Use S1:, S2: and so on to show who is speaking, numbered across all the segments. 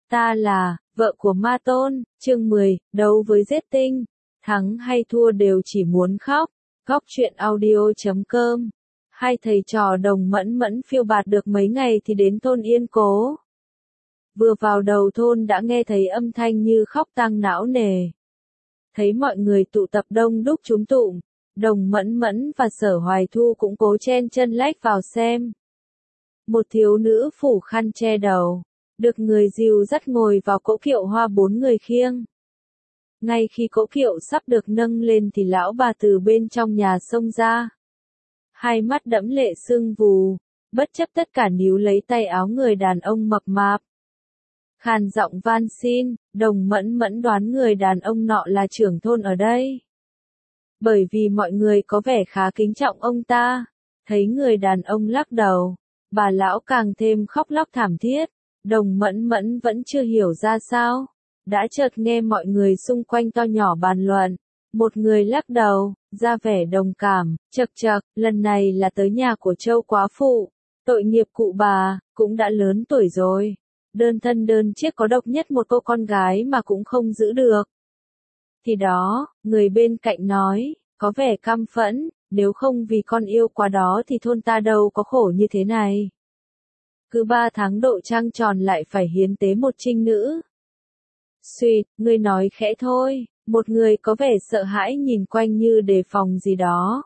S1: Ta là vợ của Ma Tôn, chương 10, đấu với giết tinh, thắng hay thua đều chỉ muốn khóc. Góc truyện audio.com. Hai thầy trò Đồng Mẫn Mẫn phiêu bạt được mấy ngày thì đến thôn Yên Cố. Vừa vào đầu thôn đã nghe thấy âm thanh như khóc tang não nề. Thấy mọi người tụ tập đông đúc trúm tụm, Đồng Mẫn Mẫn và Sở Hoài Thu cũng cố chen chân lách vào xem. Một thiếu nữ phủ khăn che đầu, được người dìu dắt ngồi vào cỗ kiệu hoa 4 người khiêng. Ngay khi cỗ kiệu sắp được nâng lên thì lão bà từ bên trong nhà xông ra. Hai mắt đẫm lệ sưng vù, bất chấp tất cả níu lấy tay áo người đàn ông mập mạp. Khàn giọng van xin, Đồng Mẫn Mẫn đoán người đàn ông nọ là trưởng thôn ở đây. Bởi vì mọi người có vẻ khá kính trọng ông ta, thấy người đàn ông lắc đầu, bà lão càng thêm khóc lóc thảm thiết. Đồng Mẫn Mẫn vẫn chưa hiểu ra sao, đã chợt nghe mọi người xung quanh to nhỏ bàn luận. Một người lắc đầu, ra vẻ đồng cảm, chậc chậc, lần này là tới nhà của Châu quá phụ, tội nghiệp cụ bà, cũng đã lớn tuổi rồi. Đơn thân đơn chiếc có độc nhất một cô con gái mà cũng không giữ được. Thì đó, người bên cạnh nói, có vẻ căm phẫn, nếu không vì con yêu quá đó thì thôn ta đâu có khổ như thế này. Cứ 3 tháng độ trăng tròn lại phải hiến tế một trinh nữ. Suýt, ngươi nói khẽ thôi, một người có vẻ sợ hãi nhìn quanh như đề phòng gì đó.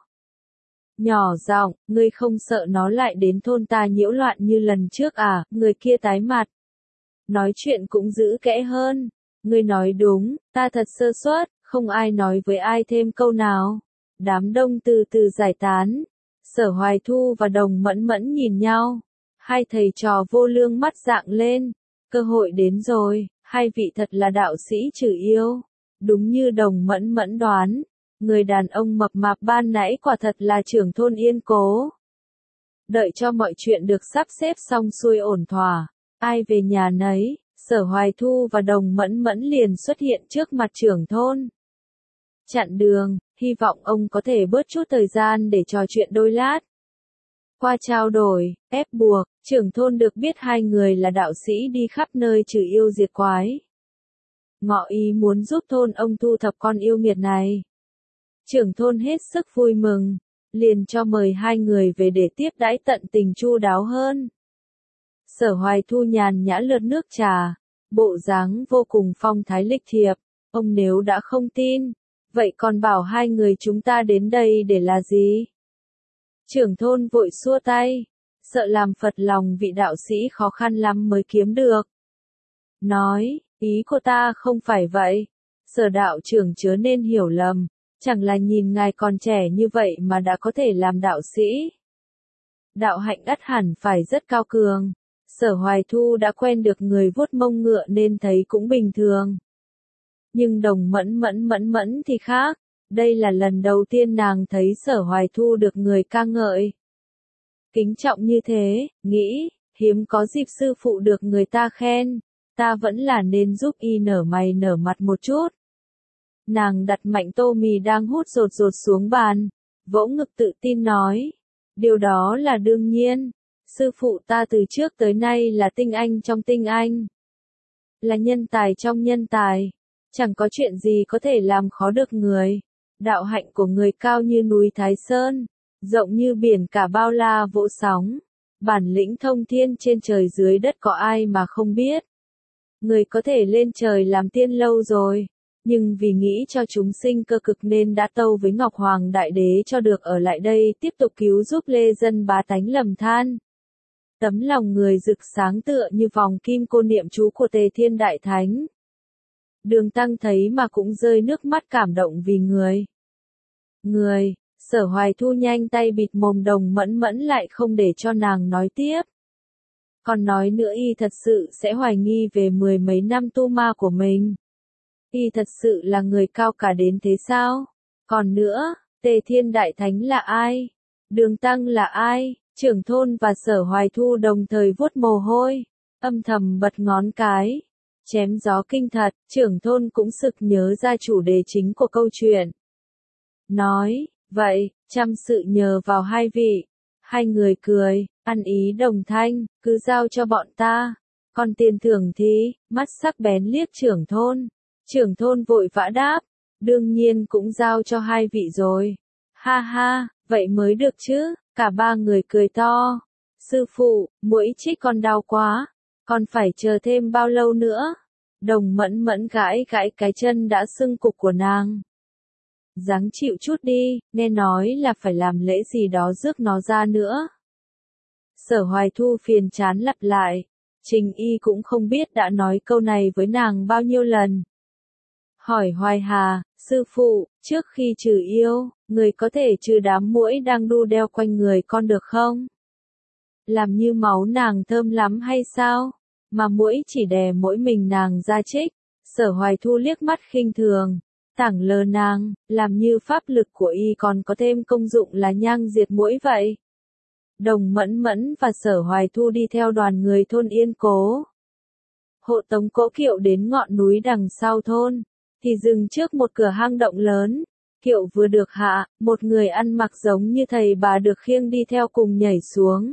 S1: Nhỏ giọng, ngươi không sợ nó lại đến thôn ta nhiễu loạn như lần trước à, người kia tái mặt. Nói chuyện cũng giữ kẽ hơn, ngươi nói đúng, ta thật sơ suất, không ai nói với ai thêm câu nào. Đám đông từ từ giải tán, Sở Hoài Thu và Đồng Mẫn Mẫn nhìn nhau. Hai thầy trò vô lương mắt rạng lên, cơ hội đến rồi, hai vị thật là đạo sĩ trừ yêu. Đúng như Đồng Mẫn Mẫn đoán, người đàn ông mập mạp ban nãy quả thật là trưởng thôn Yên Cố. Đợi cho mọi chuyện được sắp xếp xong xuôi ổn thỏa, ai về nhà nấy, Sở Hoài Thu và Đồng Mẫn Mẫn liền xuất hiện trước mặt trưởng thôn. Chặn đường, hy vọng ông có thể bớt chút thời gian để trò chuyện đôi lát. Qua trao đổi, ép buộc, trưởng thôn được biết hai người là đạo sĩ đi khắp nơi trừ yêu diệt quái. Ngọ ý muốn giúp thôn ông thu thập con yêu nghiệt này. Trưởng thôn hết sức vui mừng, liền cho mời hai người về để tiếp đãi tận tình chu đáo hơn. Sở Hoài Thu nhàn nhã lượt nước trà, bộ dáng vô cùng phong thái lịch thiệp. Ông nếu đã không tin, vậy còn bảo hai người chúng ta đến đây để là gì? Trưởng thôn vội xua tay, sợ làm phật lòng vị đạo sĩ khó khăn lắm mới kiếm được. Nói, ý của ta không phải vậy, Sở đạo trưởng chớ nên hiểu lầm, chẳng là nhìn ngài còn trẻ như vậy mà đã có thể làm đạo sĩ. Đạo hạnh ắt hẳn phải rất cao cường, Sở Hoài Thu đã quen được người vuốt mông ngựa nên thấy cũng bình thường. Nhưng Đồng Mẫn Mẫn thì khác. Đây là lần đầu tiên nàng thấy Sở Hoài Thu được người ca ngợi. Kính trọng như thế, nghĩ, hiếm có dịp sư phụ được người ta khen, ta vẫn là nên giúp y nở mày nở mặt một chút. Nàng đặt mạnh tô mì đang hút rột rột xuống bàn, vỗ ngực tự tin nói, điều đó là đương nhiên, sư phụ ta từ trước tới nay là tinh anh trong tinh anh. Là nhân tài trong nhân tài, chẳng có chuyện gì có thể làm khó được người. Đạo hạnh của người cao như núi Thái Sơn, rộng như biển cả bao la vỗ sóng, bản lĩnh thông thiên trên trời dưới đất có ai mà không biết. Người có thể lên trời làm tiên lâu rồi, nhưng vì nghĩ cho chúng sinh cơ cực nên đã tâu với Ngọc Hoàng Đại Đế cho được ở lại đây tiếp tục cứu giúp lê dân bá tánh lầm than. Tấm lòng người rực sáng tựa như vòng kim cô niệm chú của Tề Thiên Đại Thánh. Đường Tăng thấy mà cũng rơi nước mắt cảm động vì người. Sở Hoài Thu nhanh tay bịt mồm Đồng Mẫn Mẫn lại không để cho nàng nói tiếp. Còn nói nữa y thật sự sẽ hoài nghi về 10 mấy năm tu ma của mình. Y thật sự là người cao cả đến thế sao? Còn nữa, Tề Thiên Đại Thánh là ai? Đường Tăng là ai? Trưởng thôn và Sở Hoài Thu đồng thời vuốt mồ hôi, âm thầm bật ngón cái. Chém gió kinh thật, trưởng thôn cũng sực nhớ ra chủ đề chính của câu chuyện. Nói, vậy, chăm sự nhờ vào hai vị. Hai người cười, ăn ý đồng thanh, cứ giao cho bọn ta. Còn tiền thưởng thì, mắt sắc bén liếc trưởng thôn. Trưởng thôn vội vã đáp, đương nhiên cũng giao cho hai vị rồi. Ha ha, vậy mới được chứ, cả ba người cười to. Sư phụ, muỗi chích con đau quá, còn phải chờ thêm bao lâu nữa? Đồng Mẫn Mẫn gãi gãi cái chân đã sưng cục của nàng. Ráng chịu chút đi, nghe nói là phải làm lễ gì đó rước nó ra nữa. Sở Hoài Thu phiền chán lặp lại, Trình Y cũng không biết đã nói câu này với nàng bao nhiêu lần. Hỏi Hoài Hà, sư phụ, trước khi trừ yêu, người có thể trừ đám muỗi đang đu đeo quanh người con được không? Làm như máu nàng thơm lắm hay sao? Mà muỗi chỉ đè mỗi mình nàng ra chích. Sở Hoài Thu liếc mắt khinh thường, tảng lờ nàng, làm như pháp lực của y còn có thêm công dụng là nhang diệt muỗi vậy. Đồng Mẫn Mẫn và Sở Hoài Thu đi theo đoàn người thôn Yên Cố. Hộ tống cỗ kiệu đến ngọn núi đằng sau thôn, thì dừng trước một cửa hang động lớn. Kiệu vừa được hạ, một người ăn mặc giống như thầy bà được khiêng đi theo cùng nhảy xuống.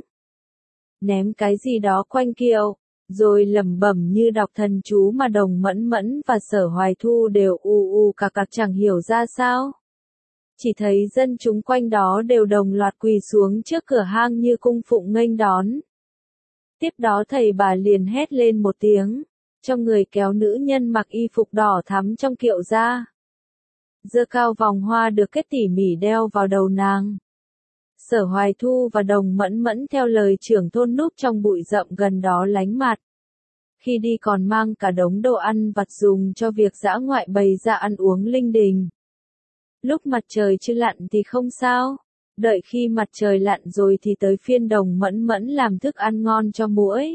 S1: Ném cái gì đó quanh kiệu, rồi lẩm bẩm như đọc thần chú mà Đồng Mẫn Mẫn và Sở Hoài Thu đều cạc chẳng hiểu ra sao. Chỉ thấy dân chúng quanh đó đều đồng loạt quỳ xuống trước cửa hang như cung phụng nghênh đón. Tiếp đó thầy bà liền hét lên một tiếng, cho người kéo nữ nhân mặc y phục đỏ thắm trong kiệu ra. Giơ cao vòng hoa được kết tỉ mỉ đeo vào đầu nàng. Sở Hoài Thu và Đồng Mẫn Mẫn theo lời trưởng thôn núp trong bụi rậm gần đó lánh mặt. Khi đi còn mang cả đống đồ ăn vặt dùng cho việc dã ngoại bày ra ăn uống linh đình. Lúc mặt trời chưa lặn thì không sao, đợi khi mặt trời lặn rồi thì tới phiên Đồng Mẫn Mẫn làm thức ăn ngon cho muỗi.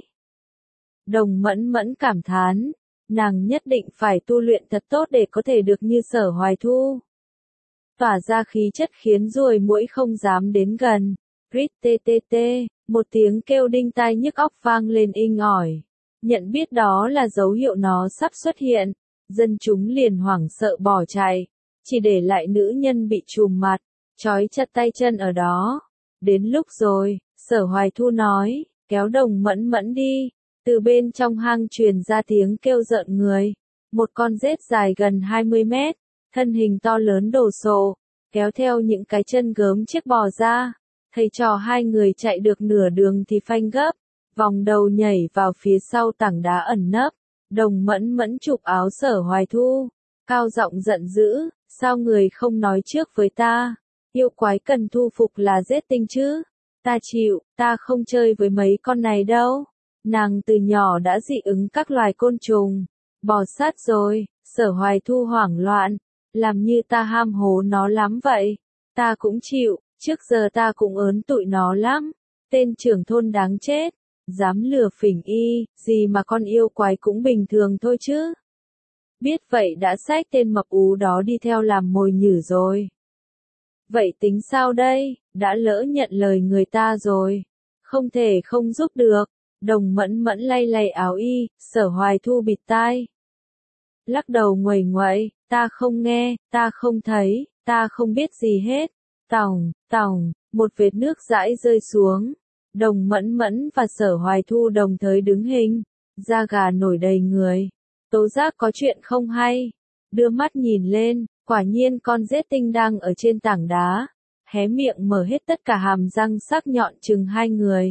S1: Đồng Mẫn Mẫn cảm thán, nàng nhất định phải tu luyện thật tốt để có thể được như Sở Hoài Thu. Tỏa ra khí chất khiến ruồi muỗi không dám đến gần. Rít tê tê tê, một tiếng kêu đinh tai nhức óc vang lên inh ỏi. Nhận biết đó là dấu hiệu nó sắp xuất hiện, dân chúng liền hoảng sợ bỏ chạy, chỉ để lại nữ nhân bị trùm mặt, trói chặt tay chân ở đó. Đến lúc rồi, Sở Hoài Thu nói, kéo Đồng Mẫn Mẫn đi. Từ bên trong hang truyền ra tiếng kêu rợn người. Một con rết dài gần 20 mét, thân hình to lớn đồ sộ, kéo theo những cái chân gớm chiếc bò ra. Thầy trò hai người chạy được nửa đường thì phanh gấp, vòng đầu nhảy vào phía sau tảng đá ẩn nấp. Đồng Mẫn Mẫn chụp áo Sở Hoài Thu, cao giọng giận dữ, sao người không nói trước với ta? Yêu quái cần thu phục là giết tinh chứ? Ta chịu, ta không chơi với mấy con này đâu. Nàng từ nhỏ đã dị ứng các loài côn trùng, bò sát rồi. Sở Hoài Thu hoảng loạn, làm như ta ham hố nó lắm vậy. Ta cũng chịu, trước giờ ta cũng ớn tụi nó lắm. Tên trưởng thôn đáng chết, dám lừa phỉnh y, gì mà con yêu quái cũng bình thường thôi chứ. Biết vậy đã xách tên mập ú đó đi theo làm mồi nhử rồi. Vậy tính sao đây, đã lỡ nhận lời người ta rồi, không thể không giúp được. Đồng Mẫn Mẫn lay lay áo y, Sở Hoài Thu bịt tai. Lắc đầu nguầy nguậy, ta không nghe, ta không thấy, ta không biết gì hết. Tòng, tòng, một vệt nước dãi rơi xuống. Đồng Mẫn Mẫn và Sở Hoài Thu đồng thời đứng hình, da gà nổi đầy người. Tố giác có chuyện không hay. Đưa mắt nhìn lên, quả nhiên con rết tinh đang ở trên tảng đá. Hé miệng mở hết tất cả hàm răng sắc nhọn chừng hai người.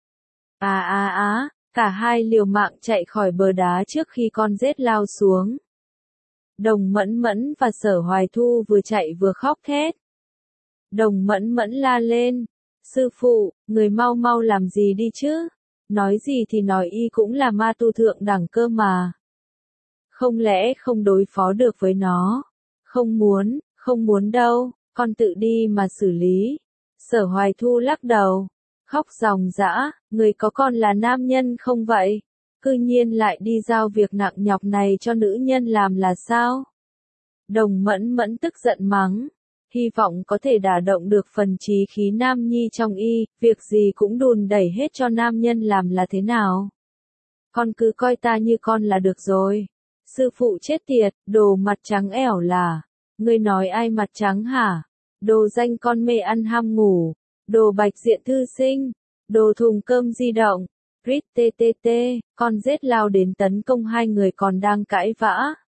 S1: Cả hai liều mạng chạy khỏi bờ đá trước khi con rết lao xuống. Đồng Mẫn Mẫn và Sở Hoài Thu vừa chạy vừa khóc thét. Đồng Mẫn Mẫn la lên, sư phụ, người mau mau làm gì đi chứ? Nói gì thì nói y cũng là ma tu thượng đẳng cơ mà. Không lẽ không đối phó được với nó? Không muốn đâu, con tự đi mà xử lý. Sở Hoài Thu lắc đầu, khóc ròng rã, người có con là nam nhân không vậy? Cư nhiên lại đi giao việc nặng nhọc này cho nữ nhân làm là sao? Đồng Mẫn Mẫn tức giận mắng, hy vọng có thể đả động được phần trí khí nam nhi trong y, việc gì cũng đùn đẩy hết cho nam nhân làm là thế nào? Con cứ coi ta như con là được rồi. Sư phụ chết tiệt, đồ mặt trắng ẻo là. Ngươi nói ai mặt trắng hả? Đồ danh con mê ăn ham ngủ. Đồ bạch diện thư sinh. Đồ thùng cơm di động. Rít tê tê tê, con rết lao đến tấn công hai người còn đang cãi vã.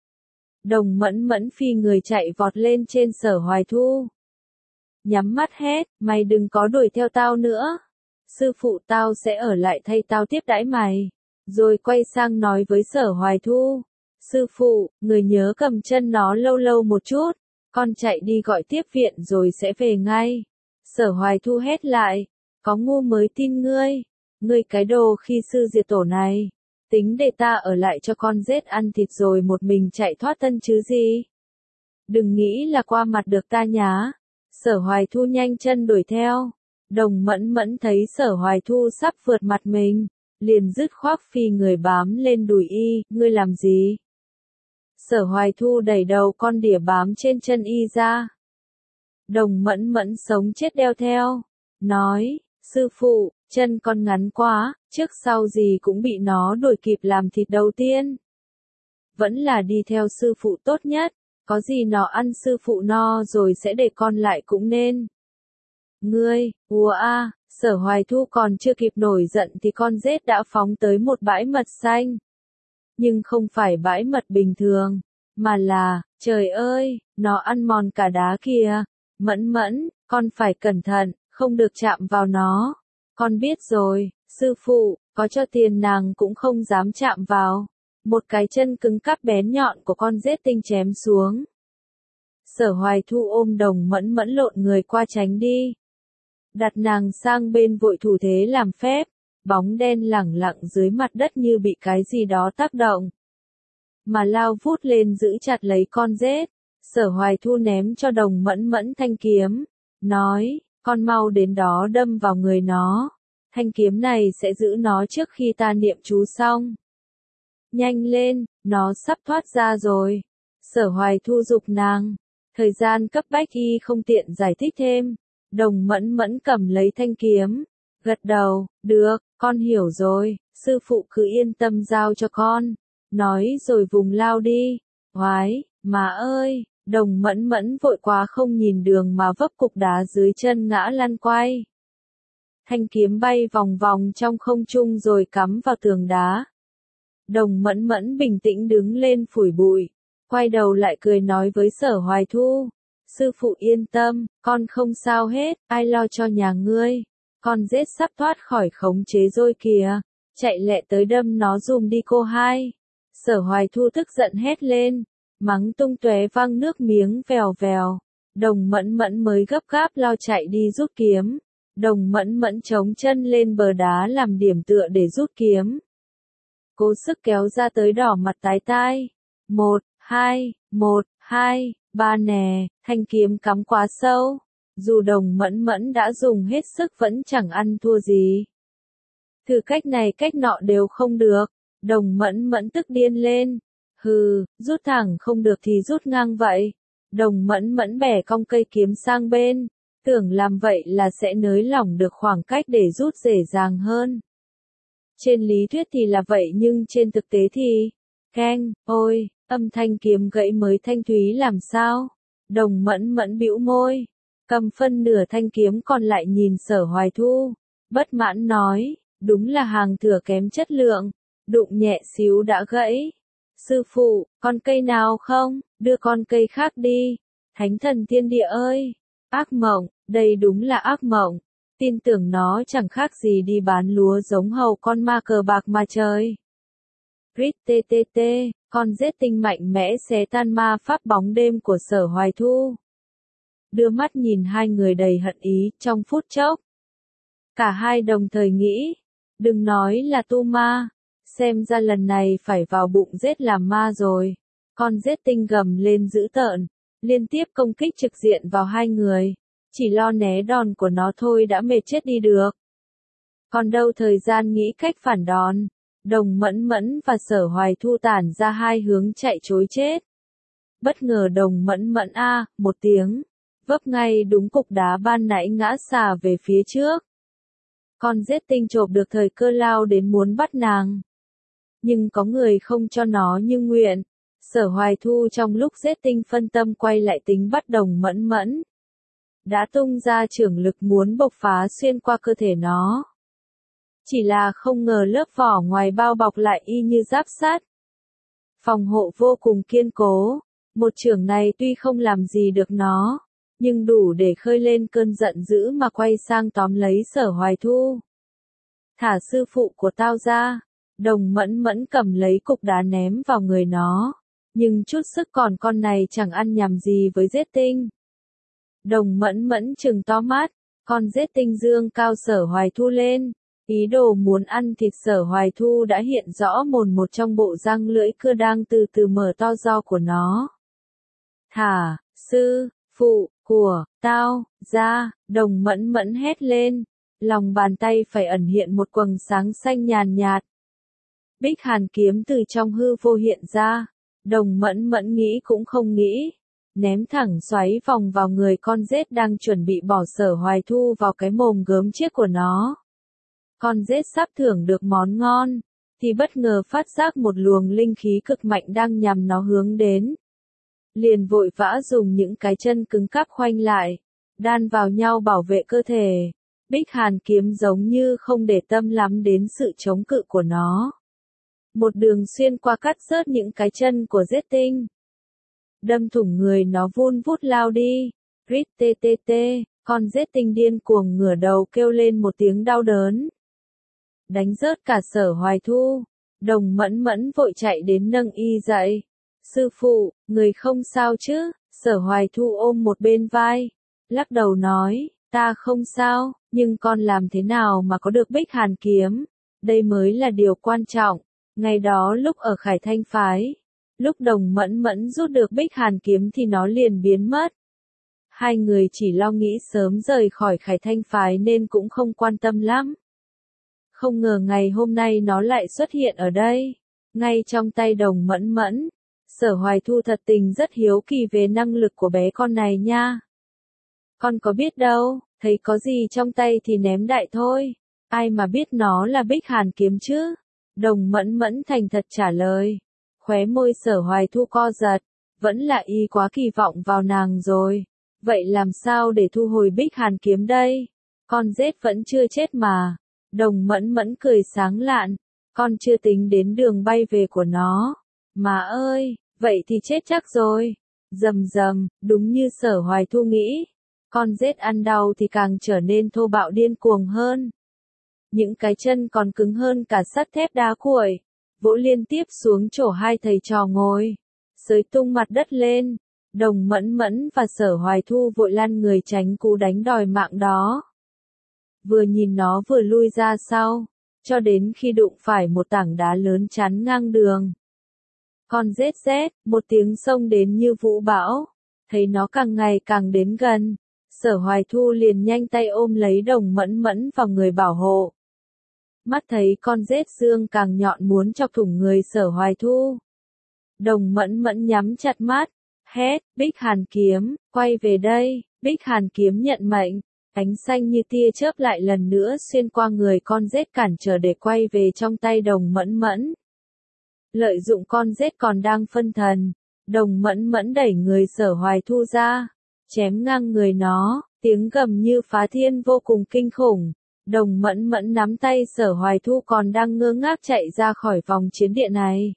S1: Đồng Mẫn Mẫn phi người chạy vọt lên trên Sở Hoài Thu. Nhắm mắt hét, mày đừng có đuổi theo tao nữa. Sư phụ tao sẽ ở lại thay tao tiếp đãi mày. Rồi quay sang nói với Sở Hoài Thu. Sư phụ, người nhớ cầm chân nó lâu lâu một chút. Con chạy đi gọi tiếp viện rồi sẽ về ngay. Sở Hoài Thu hét lại. Có ngu mới tin ngươi. Ngươi cái đồ khi sư diệt tổ này. Tính để ta ở lại cho con rết ăn thịt rồi một mình chạy thoát thân chứ gì. Đừng nghĩ là qua mặt được ta nhá. Sở Hoài Thu nhanh chân đuổi theo. Đồng Mẫn Mẫn thấy Sở Hoài Thu sắp vượt mặt mình. Liền dứt khoác phi người bám lên đùi y. Ngươi làm gì? Sở Hoài Thu đẩy đầu con đỉa bám trên chân y ra. Đồng Mẫn Mẫn sống chết đeo theo. Nói, sư phụ, chân con ngắn quá, trước sau gì cũng bị nó đuổi kịp làm thịt đầu tiên. Vẫn là đi theo sư phụ tốt nhất, có gì nó ăn sư phụ no rồi sẽ để con lại cũng nên. Ngươi, ùa a, Sở Hoài Thu còn chưa kịp nổi giận thì con rết đã phóng tới một bãi mật xanh. Nhưng không phải bãi mật bình thường, mà là, trời ơi, nó ăn mòn cả đá kìa. Mẫn Mẫn, con phải cẩn thận, không được chạm vào nó. Con biết rồi, sư phụ, có cho tiền nàng cũng không dám chạm vào. Một cái chân cứng cáp bén nhọn của con rết tinh chém xuống. Sở Hoài Thu ôm Đồng Mẫn Mẫn lộn người qua tránh đi. Đặt nàng sang bên vội thủ thế làm phép, bóng đen lẳng lặng dưới mặt đất như bị cái gì đó tác động. Mà lao vút lên giữ chặt lấy con rết. Sở Hoài Thu ném cho Đồng Mẫn Mẫn thanh kiếm, nói, con mau đến đó đâm vào người nó. Thanh kiếm này sẽ giữ nó trước khi ta niệm chú xong. Nhanh lên, nó sắp thoát ra rồi. Sở Hoài Thu giục nàng. Thời gian cấp bách y không tiện giải thích thêm. Đồng Mẫn Mẫn cầm lấy thanh kiếm. Gật đầu, được, con hiểu rồi, sư phụ cứ yên tâm giao cho con. Nói rồi vùng lao đi. Oái, má ơi, Đồng Mẫn Mẫn vội quá không nhìn đường mà vấp cục đá dưới chân ngã lăn quay. Thanh kiếm bay vòng vòng trong không trung rồi cắm vào tường đá. Đồng Mẫn Mẫn bình tĩnh đứng lên phủi bụi, quay đầu lại cười nói với Sở Hoài Thu. Sư phụ yên tâm, con không sao hết, ai lo cho nhà ngươi. Con rết sắp thoát khỏi khống chế rồi kìa, chạy lẹ tới đâm nó dùm đi cô hai. Sở Hoài Thu tức giận hét lên, mắng tung tóe văng nước miếng vèo vèo. Đồng Mẫn Mẫn mới gấp gáp lao chạy đi rút kiếm. Đồng Mẫn Mẫn chống chân lên bờ đá làm điểm tựa để rút kiếm. Cố sức kéo ra tới đỏ mặt tái tai. 1, 2, 1, 2, 3 nè, thanh kiếm cắm quá sâu. Dù Đồng Mẫn Mẫn đã dùng hết sức vẫn chẳng ăn thua gì. Thử cách này cách nọ đều không được. Đồng Mẫn Mẫn tức điên lên. Hừ, rút thẳng không được thì rút ngang vậy. Đồng Mẫn Mẫn bẻ cong cây kiếm sang bên. Tưởng làm vậy là sẽ nới lỏng được khoảng cách để rút dễ dàng hơn. Trên lý thuyết thì là vậy nhưng trên thực tế thì... Keng, ôi, âm thanh kiếm gãy mới thanh thúy làm sao? Đồng Mẫn Mẫn bĩu môi. Cầm phân nửa thanh kiếm còn lại nhìn Sở Hoài Thu. Bất mãn nói, đúng là hàng thừa kém chất lượng. Đụng nhẹ xíu đã gãy. Sư phụ, con cây nào không? Đưa con cây khác đi. Thánh thần thiên địa ơi! Ác mộng, đây đúng là ác mộng. Tin tưởng nó chẳng khác gì đi bán lúa giống hầu con ma cờ bạc mà chơi. Rít tê tê tê, con rết tinh mạnh mẽ xé tan ma pháp bóng đêm của Sở Hoài Thu. Đưa mắt nhìn hai người đầy hận ý trong phút chốc. Cả hai đồng thời nghĩ, đừng nói là tu ma, xem ra lần này phải vào bụng rết làm ma rồi. Con rết tinh gầm lên dữ tợn, liên tiếp công kích trực diện vào hai người. Chỉ lo né đòn của nó thôi đã mệt chết đi được. Còn đâu thời gian nghĩ cách phản đòn. Đồng Mẫn Mẫn và Sở Hoài Thu tản ra hai hướng chạy trối chết. Bất ngờ Đồng Mẫn Mẫn một tiếng, vấp ngay đúng cục đá ban nãy ngã xà về phía trước. Con rết tinh chộp được thời cơ lao đến muốn bắt nàng. Nhưng có người không cho nó như nguyện. Sở Hoài Thu trong lúc rết tinh phân tâm quay lại tính bắt Đồng Mẫn Mẫn. Đã tung ra chưởng lực muốn bộc phá xuyên qua cơ thể nó. Chỉ là không ngờ lớp vỏ ngoài bao bọc lại y như giáp sắt. Phòng hộ vô cùng kiên cố, một chưởng này tuy không làm gì được nó, nhưng đủ để khơi lên cơn giận dữ mà quay sang tóm lấy Sở Hoài Thu. Thả sư phụ của tao ra, Đồng Mẫn Mẫn cầm lấy cục đá ném vào người nó, nhưng chút sức còn con này chẳng ăn nhầm gì với Giết Tinh. Đồng Mẫn Mẫn trừng to mắt, con Giết Tinh dương cao Sở Hoài Thu lên, ý đồ muốn ăn thịt Sở Hoài Thu đã hiện rõ mồn một trong bộ răng lưỡi cưa đang từ từ mở to do của nó. Thả, sư phụ của tao ra, Đồng Mẫn Mẫn hét lên, lòng bàn tay phải ẩn hiện một quầng sáng xanh nhàn nhạt. Bích Hàn kiếm từ trong hư vô hiện ra, Đồng Mẫn Mẫn nghĩ cũng không nghĩ, ném thẳng xoáy vòng vào người con rết đang chuẩn bị bỏ Sở Hoài Thu vào cái mồm gớm chiếc của nó. Con rết sắp thưởng được món ngon, thì bất ngờ phát giác một luồng linh khí cực mạnh đang nhằm nó hướng đến. Liền vội vã dùng những cái chân cứng cáp khoanh lại, đan vào nhau bảo vệ cơ thể. Bích Hàn kiếm giống như không để tâm lắm đến sự chống cự của nó. Một đường xuyên qua cắt rớt những cái chân của Giết Tinh. Đâm thủng người nó vun vút lao đi. Rít tê tê tê, con Giết Tinh điên cuồng ngửa đầu kêu lên một tiếng đau đớn. Đánh rớt cả Sở Hoài Thu. Đồng Mẫn Mẫn vội chạy đến nâng y dậy. Sư phụ, người không sao chứ? Sở Hoài Thu ôm một bên vai, lắc đầu nói, ta không sao, nhưng con làm thế nào mà có được Bích Hàn kiếm? Đây mới là điều quan trọng. Ngày đó lúc ở Khải Thanh phái, lúc Đồng Mẫn Mẫn rút được Bích Hàn kiếm thì nó liền biến mất. Hai người chỉ lo nghĩ sớm rời khỏi Khải Thanh phái nên cũng không quan tâm lắm. Không ngờ ngày hôm nay nó lại xuất hiện ở đây, ngay trong tay Đồng Mẫn Mẫn. Sở Hoài Thu thật tình rất hiếu kỳ về năng lực của bé con này nha. Con có biết đâu, thấy có gì trong tay thì ném đại thôi. Ai mà biết nó là Bích Hàn kiếm chứ? Đồng Mẫn Mẫn thành thật trả lời. Khóe môi Sở Hoài Thu co giật, vẫn là y quá kỳ vọng vào nàng rồi. Vậy làm sao để thu hồi Bích Hàn kiếm đây? Con rết vẫn chưa chết mà. Đồng Mẫn Mẫn cười sáng lạn, con chưa tính đến đường bay về của nó. Má ơi, vậy thì chết chắc rồi. Rầm rầm, đúng như Sở Hoài Thu nghĩ. Con rết ăn đau thì càng trở nên thô bạo điên cuồng hơn. Những cái chân còn cứng hơn cả sắt thép đá cuội, vỗ liên tiếp xuống chỗ hai thầy trò ngồi, xới tung mặt đất lên. Đồng Mẫn Mẫn và Sở Hoài Thu vội lăn người tránh cú đánh đòi mạng đó. Vừa nhìn nó vừa lui ra sau, cho đến khi đụng phải một tảng đá lớn chắn ngang đường. Con rết rét, một tiếng xông đến như vũ bão, thấy nó càng ngày càng đến gần. Sở Hoài Thu liền nhanh tay ôm lấy Đồng Mẫn Mẫn vào người bảo hộ. Mắt thấy con rết dương càng nhọn muốn chọc thủng người Sở Hoài Thu. Đồng Mẫn Mẫn nhắm chặt mắt, hét, Bích Hàn kiếm, quay về đây. Bích Hàn kiếm nhận mệnh, ánh xanh như tia chớp lại lần nữa xuyên qua người con rết cản trở để quay về trong tay Đồng Mẫn Mẫn. Lợi dụng con rết còn đang phân thần, Đồng Mẫn Mẫn đẩy người Sở Hoài Thu ra, chém ngang người nó, tiếng gầm như phá thiên vô cùng kinh khủng. Đồng Mẫn Mẫn nắm tay Sở Hoài Thu còn đang ngơ ngác chạy ra khỏi vòng chiến địa này.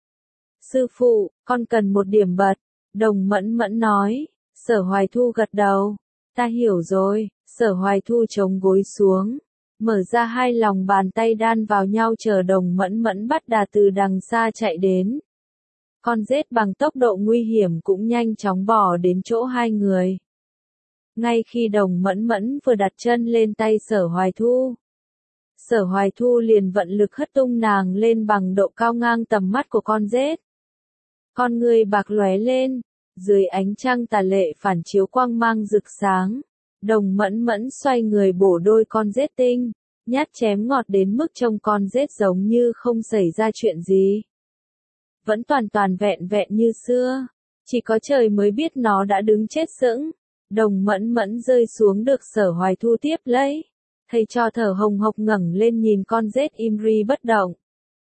S1: Sư phụ, con cần một điểm bật, Đồng Mẫn Mẫn nói. Sở Hoài Thu gật đầu, ta hiểu rồi. Sở Hoài Thu chống gối xuống, mở ra hai lòng bàn tay đan vào nhau chờ Đồng Mẫn Mẫn bắt đà từ đằng xa chạy đến. Con rết bằng tốc độ nguy hiểm cũng nhanh chóng bò đến chỗ hai người. Ngay khi Đồng Mẫn Mẫn vừa đặt chân lên tay Sở Hoài Thu, Sở Hoài Thu liền vận lực hất tung nàng lên bằng độ cao ngang tầm mắt của con rết. Con người bạc lóe lên, dưới ánh trăng tà lệ phản chiếu quang mang rực sáng. Đồng Mẫn Mẫn xoay người bổ đôi con rết tinh, nhát chém ngọt đến mức trông con rết giống như không xảy ra chuyện gì. Vẫn toàn toàn vẹn vẹn như xưa, chỉ có trời mới biết nó đã đứng chết sững. Đồng Mẫn Mẫn rơi xuống được Sở Hoài Thu tiếp lấy. Thầy trò thở hồng hộc ngẩng lên nhìn con rết im ri bất động.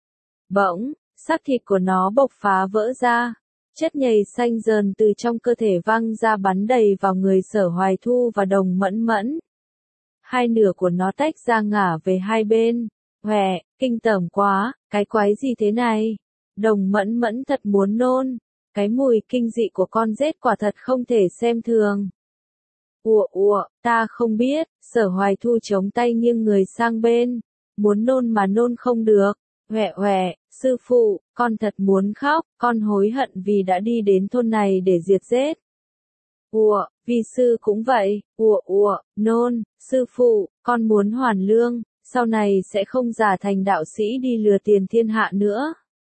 S1: Bỗng, xác thịt của nó bộc phá vỡ ra. Chất nhầy xanh dờn từ trong cơ thể văng ra bắn đầy vào người Sở Hoài Thu và Đồng Mẫn Mẫn. Hai nửa của nó tách ra ngả về hai bên, Hòe, kinh tởm quá, cái quái gì thế này? Đồng Mẫn Mẫn thật muốn nôn. Cái mùi kinh dị của con rết quả thật không thể xem thường. Ta không biết, Sở Hoài Thu chống tay nghiêng người sang bên. Muốn nôn mà nôn không được. Hòe, sư phụ, con thật muốn khóc, con hối hận vì đã đi đến thôn này để diệt rết. Vi sư cũng vậy. Nôn, sư phụ, con muốn hoàn lương, sau này sẽ không giả thành đạo sĩ đi lừa tiền thiên hạ nữa.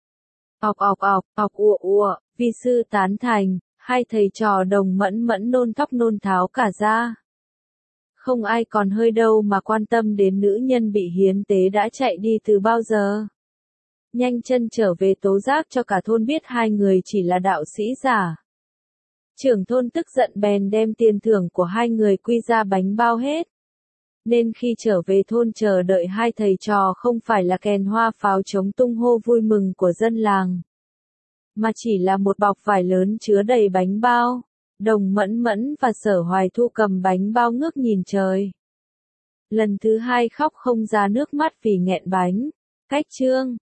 S1: Vi sư tán thành, hai thầy trò Đồng Mẫn Mẫn nôn thóc nôn tháo cả ra. Không ai còn hơi đâu mà quan tâm đến nữ nhân bị hiến tế đã chạy đi từ bao giờ. Nhanh chân trở về tố giác cho cả thôn biết hai người chỉ là đạo sĩ giả. Trưởng thôn tức giận bèn đem tiền thưởng của hai người quy ra bánh bao hết. Nên khi trở về thôn chờ đợi hai thầy trò không phải là kèn hoa pháo trống tung hô vui mừng của dân làng, mà chỉ là một bọc vải lớn chứa đầy bánh bao. Đồng Mẫn Mẫn và Sở Hoài Thu cầm bánh bao ngước nhìn trời. Lần thứ hai khóc không ra nước mắt vì nghẹn bánh. Cách chương